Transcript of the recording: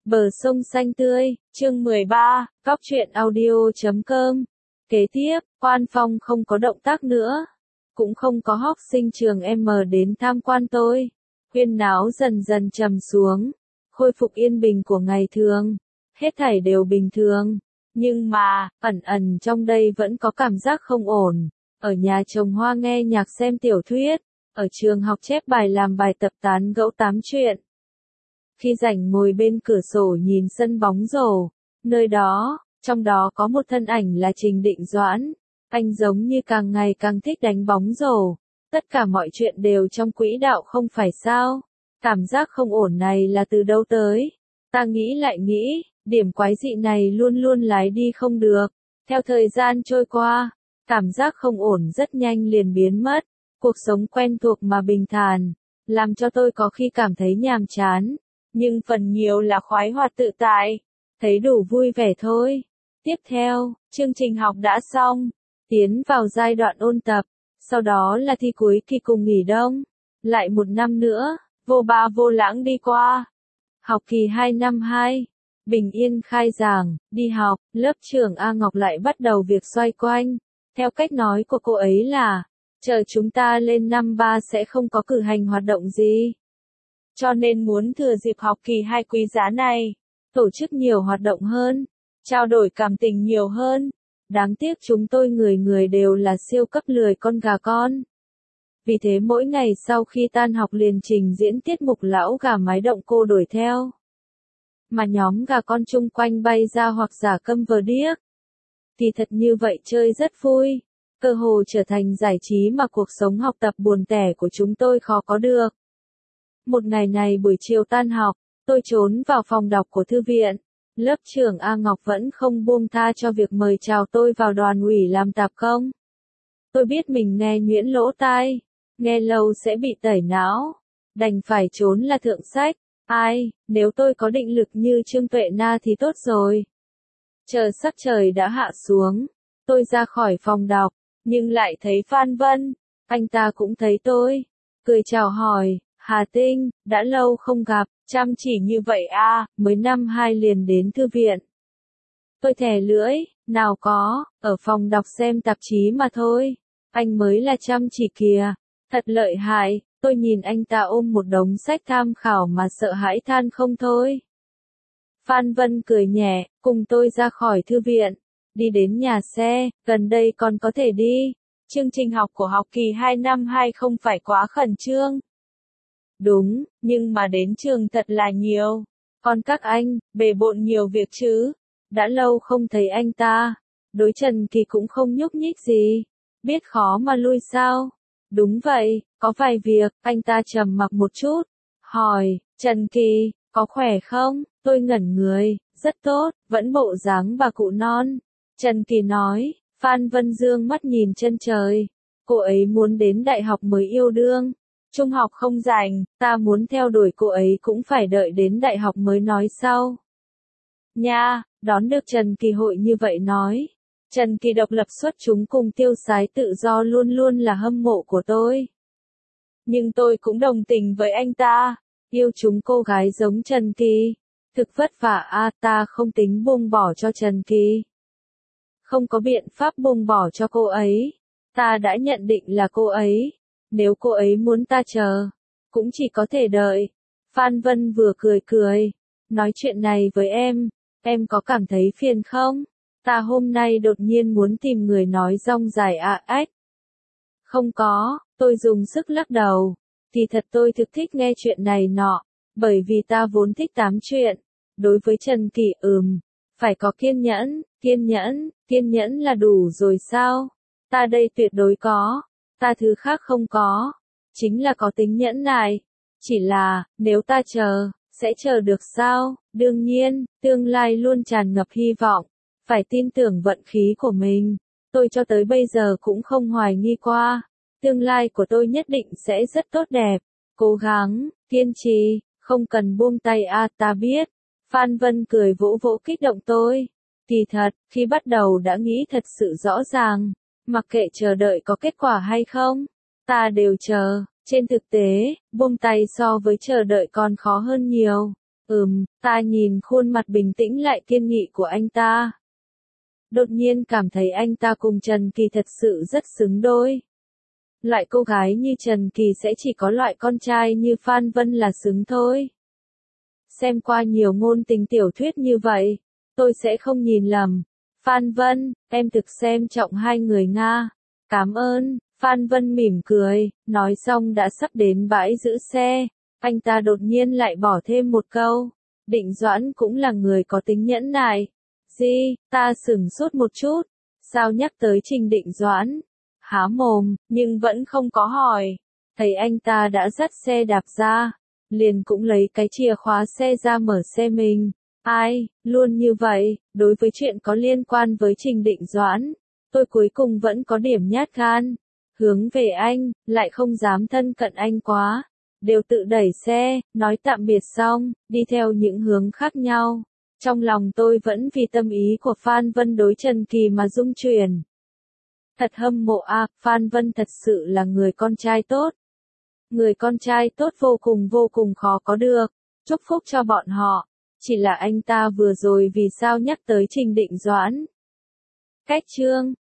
Bờ sông xanh tươi, chương 13, Góc truyện audio.com. Kế tiếp, Quan Phong không có động tác nữa. Cũng không có học sinh trường M đến tham quan tôi. Huyên náo dần dần trầm xuống. Khôi phục yên bình của ngày thường. Hết thảy đều bình thường. Nhưng mà, ẩn ẩn trong đây vẫn có cảm giác không ổn. Ở nhà trồng hoa nghe nhạc xem tiểu thuyết. Ở trường học chép bài làm bài tập tán gẫu tám chuyện. Khi rảnh ngồi bên cửa sổ nhìn sân bóng rổ, nơi đó, trong đó có một thân ảnh là Trình Định Doãn. Anh giống như càng ngày càng thích đánh bóng rổ. Tất cả mọi chuyện đều trong quỹ đạo không phải sao? Cảm giác không ổn này là từ đâu tới? Ta nghĩ lại nghĩ, điểm quái dị này luôn luôn lái đi không được. Theo thời gian trôi qua, cảm giác không ổn rất nhanh liền biến mất. Cuộc sống quen thuộc mà bình thản, làm cho tôi có khi cảm thấy nhàm chán. Nhưng phần nhiều là khoái hoạt tự tại, thấy đủ vui vẻ thôi. Tiếp theo, chương trình học đã xong, tiến vào giai đoạn ôn tập, sau đó là thi cuối kỳ cùng nghỉ đông. Lại một năm nữa, vô ba vô lãng đi qua. Học kỳ 2 năm 2, bình yên khai giảng, đi học, lớp trưởng A Ngọc lại bắt đầu việc xoay quanh. Theo cách nói của cô ấy là, chờ chúng ta lên năm 3 sẽ không có cử hành hoạt động gì. Cho nên muốn thừa dịp học kỳ 2 quý giá này, tổ chức nhiều hoạt động hơn, trao đổi cảm tình nhiều hơn. Đáng tiếc chúng tôi người người đều là siêu cấp lười con gà con. Vì thế mỗi ngày sau khi tan học liền trình diễn tiết mục lão gà mái động cô đuổi theo. Mà nhóm gà con chung quanh bay ra hoặc giả câm vờ điếc. Thì thật như vậy chơi rất vui, cơ hồ trở thành giải trí mà cuộc sống học tập buồn tẻ của chúng tôi khó có được. Một ngày này buổi chiều tan học, tôi trốn vào phòng đọc của thư viện. Lớp trưởng A Ngọc vẫn không buông tha cho việc mời chào tôi vào đoàn ủy làm tạp công. Tôi biết mình nghe nhuyễn lỗ tai, nghe lâu sẽ bị tẩy não, đành phải trốn là thượng sách. Ai, nếu tôi có định lực như Trương Tuệ Na thì tốt rồi. Chờ sắc trời đã hạ xuống, tôi ra khỏi phòng đọc, nhưng lại thấy Phan Vân, anh ta cũng thấy tôi, cười chào hỏi. Hà Tinh, đã lâu không gặp, chăm chỉ như vậy à, mới năm 2 liền đến thư viện. Tôi thè lưỡi, nào có, ở phòng đọc xem tạp chí mà thôi, anh mới là chăm chỉ kìa, thật lợi hại, tôi nhìn anh ta ôm một đống sách tham khảo mà sợ hãi than không thôi. Phan Vân cười nhẹ, cùng tôi ra khỏi thư viện, đi đến nhà xe, gần đây còn có thể đi, chương trình học của học kỳ 2 năm 2 không phải quá khẩn trương. Đúng, nhưng mà đến trường thật là nhiều. Còn các anh, bề bộn nhiều việc chứ. Đã lâu không thấy anh ta. Đối Trần Kỳ cũng không nhúc nhích gì. Biết khó mà lui sao? Đúng vậy, có vài việc, anh ta trầm mặc một chút. Hỏi, Trần Kỳ, có khỏe không? Tôi ngẩn người, rất tốt, vẫn bộ dáng bà cụ non. Trần Kỳ nói, Phan Vân Dương mắt nhìn chân trời. Cô ấy muốn đến đại học mới yêu đương. Trung học không rảnh, ta muốn theo đuổi cô ấy cũng phải đợi đến đại học mới nói sau. Nha, đón được Trần Kỳ hội như vậy nói. Trần Kỳ độc lập xuất chúng cùng tiêu sái tự do luôn luôn là hâm mộ của tôi. Nhưng tôi cũng đồng tình với anh ta, yêu chúng cô gái giống Trần Kỳ. Thực vất vả a, ta không tính buông bỏ cho Trần Kỳ. Không có biện pháp buông bỏ cho cô ấy. Ta đã nhận định là cô ấy. Nếu cô ấy muốn ta chờ, cũng chỉ có thể đợi. Phan Vân vừa cười cười, nói chuyện này với em có cảm thấy phiền không? Ta hôm nay đột nhiên muốn tìm người nói rong dài ách. Không có, tôi dùng sức lắc đầu. Thì thật tôi thực thích nghe chuyện này nọ, bởi vì ta vốn thích tám chuyện. Đối với Trần Kỳ phải có kiên nhẫn là đủ rồi sao? Ta đây tuyệt đối có. Ta thứ khác không có, chính là có tính nhẫn nại. Chỉ là, nếu ta chờ, sẽ chờ được sao? Đương nhiên, tương lai luôn tràn ngập hy vọng, phải tin tưởng vận khí của mình. Tôi cho tới bây giờ cũng không hoài nghi qua, tương lai của tôi nhất định sẽ rất tốt đẹp. Cố gắng, kiên trì, không cần buông tay a, ta biết. Phan Vân cười vỗ vỗ kích động tôi. Kỳ thật, khi bắt đầu đã nghĩ thật sự rõ ràng. Mặc kệ chờ đợi có kết quả hay không, ta đều chờ. Trên thực tế, buông tay so với chờ đợi còn khó hơn nhiều. Ta nhìn khuôn mặt bình tĩnh lại kiên nghị của anh ta. Đột nhiên cảm thấy anh ta cùng Trần Kỳ thật sự rất xứng đôi. Loại cô gái như Trần Kỳ sẽ chỉ có loại con trai như Phan Vân là xứng thôi. Xem qua nhiều ngôn tình tiểu thuyết như vậy, tôi sẽ không nhìn lầm. Phan Vân, em thực xem trọng hai người Nga. Cảm ơn, Phan Vân mỉm cười, nói xong đã sắp đến bãi giữ xe. Anh ta đột nhiên lại bỏ thêm một câu. Định Doãn cũng là người có tính nhẫn nại. Gì, ta sửng sốt một chút. Sao nhắc tới Trình Định Doãn? Há mồm, nhưng vẫn không có hỏi. Thấy anh ta đã dắt xe đạp ra. Liền cũng lấy cái chìa khóa xe ra mở xe mình. Ai, luôn như vậy, đối với chuyện có liên quan với Trình Định Doãn, tôi cuối cùng vẫn có điểm nhát gan. Hướng về anh, lại không dám thân cận anh quá. Đều tự đẩy xe, nói tạm biệt xong, đi theo những hướng khác nhau. Trong lòng tôi vẫn vì tâm ý của Phan Vân đối Trần Kỳ mà rung chuyển. Thật hâm mộ à, Phan Vân thật sự là người con trai tốt. Người con trai tốt vô cùng khó có được. Chúc phúc cho bọn họ. Chỉ là anh ta vừa rồi vì sao nhắc tới Trình Định Doãn. Cách chương